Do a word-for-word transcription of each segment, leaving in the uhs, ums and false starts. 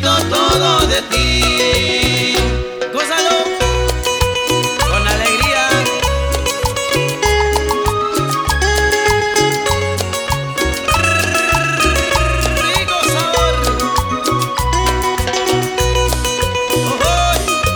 pido todo de ti. Gózalo con alegría. Rico sabor. Oh, oh.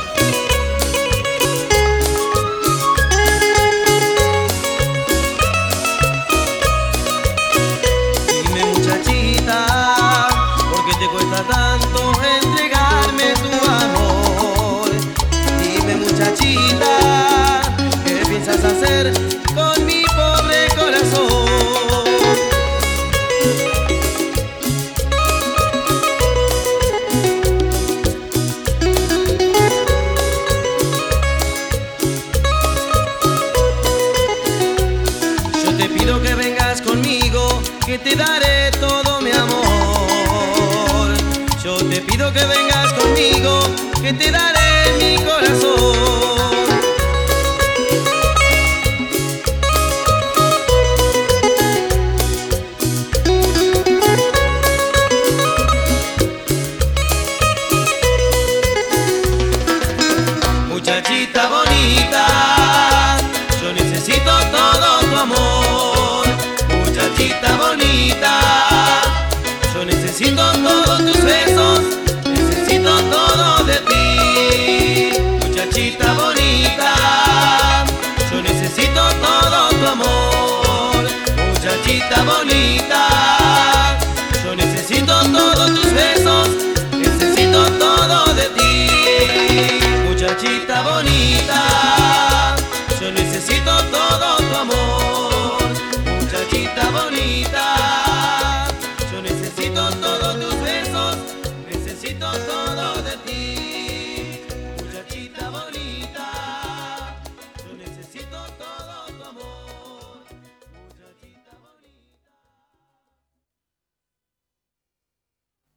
Dime, muchachita, ¿por qué te cuesta tanto entregarme tu amor? Dime, muchachita, ¿qué piensas hacer con mi pobre corazón? Yo te pido que vengas conmigo, que te daré todo mi amor. Yo te pido que vengas conmigo, que te daré